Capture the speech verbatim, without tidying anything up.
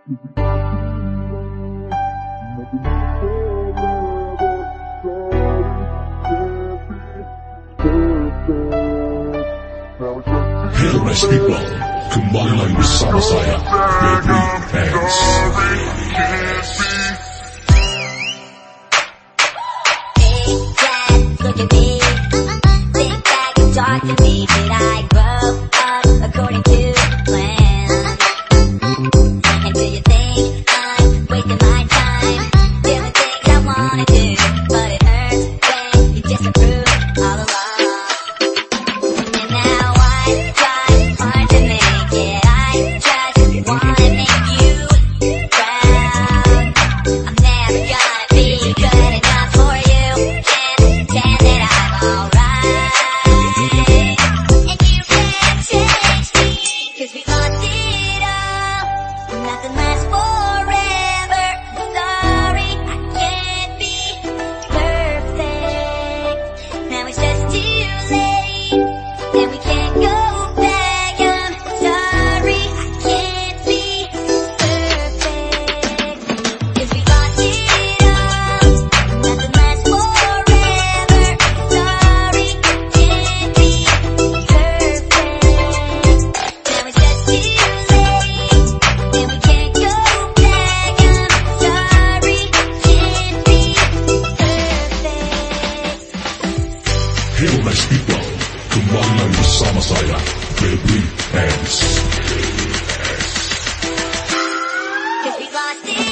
Hey nice people, kembali lagi bersama saya, Baby Hands. Look at me, think back and talk to me. Did I grow up according to plan? And do you think I'm wasting my time doing things I wanna do? But it hurts when you disapprove all along. And now I try hard to make it. I just wanna make you proud. I'm never gonna be good enough for you. Pretend that I'm alright. And you can't change me, 'cause we lost it all. Nothing lasts forever. Sorry, I can't be perfect. Now it's just too late, and we can't go back. I'm sorry, I can't be perfect, 'cause we lost it all. Nothing lasts forever. Sorry, can't be perfect. Now it's just too late, and we can't go back. I'm sorry, can't be perfect. Hey nice people, kembali lagi bersama saya, Baby Hands. 'Cause we lost it.